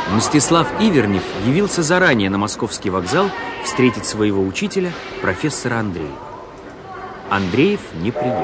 Мстислав Ивернев явился заранее на московский вокзал встретить своего учителя, профессора Андреева. Андреев не приехал.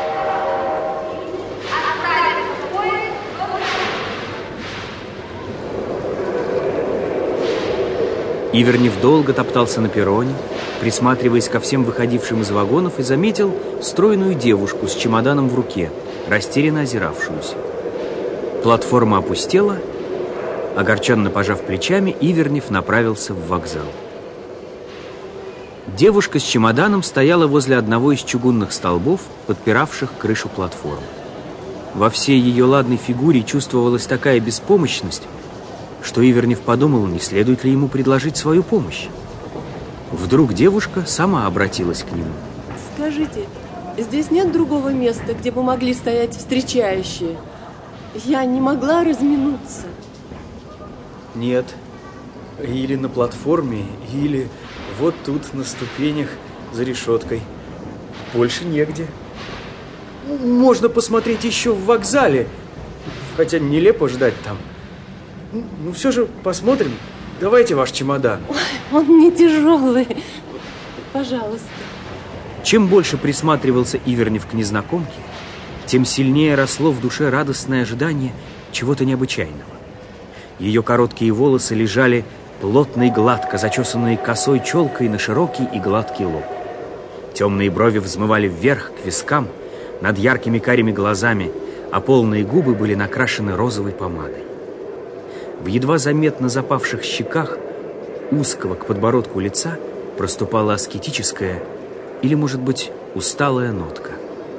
Ивернев долго топтался на перроне, присматриваясь ко всем выходившим из вагонов, и заметил стройную девушку с чемоданом в руке, растерянно озиравшуюся. Платформа опустела. Огорченно пожав плечами, Ивернев направился в вокзал. Девушка с чемоданом стояла возле одного из чугунных столбов, подпиравших крышу платформы. Во всей ее ладной фигуре чувствовалась такая беспомощность, что Ивернев подумал, не следует ли ему предложить свою помощь. Вдруг девушка сама обратилась к нему. Скажите, здесь нет другого места, где бы могли стоять встречающие? Я не могла разминуться. Нет. Или на платформе, или вот тут, на ступенях, за решеткой. Больше негде. Можно посмотреть еще в вокзале, хотя нелепо ждать там. Ну, все же посмотрим. Давайте ваш чемодан. Ой, он не тяжелый. Пожалуйста. Чем больше присматривался Ивернев к незнакомке, тем сильнее росло в душе радостное ожидание чего-то необычайного. Ее короткие волосы лежали плотно и гладко, зачесанные косой челкой на широкий и гладкий лоб. Темные брови взмывали вверх к вискам над яркими карими глазами, а полные губы были накрашены розовой помадой. В едва заметно запавших щеках узкого к подбородку лица проступала аскетическая или, может быть, усталая нотка.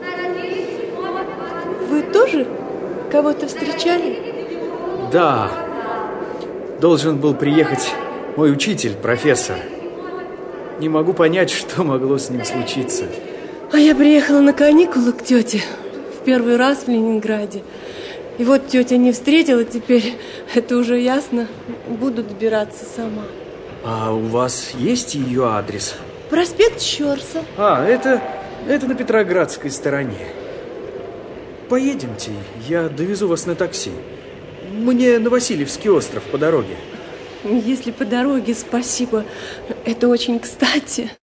Вы тоже кого-то встречали? Да. Должен был приехать мой учитель, профессор. Не могу понять, что могло с ним случиться. А я приехала на каникулы к тете в первый раз в Ленинграде. И вот тетя не встретила, теперь это уже ясно. Буду добираться сама. А у вас есть ее адрес? Проспект Щорса. Это на Петроградской стороне. Поедемте, я довезу вас на такси. Мне на Васильевский остров по дороге. Если по дороге, спасибо. Это очень кстати.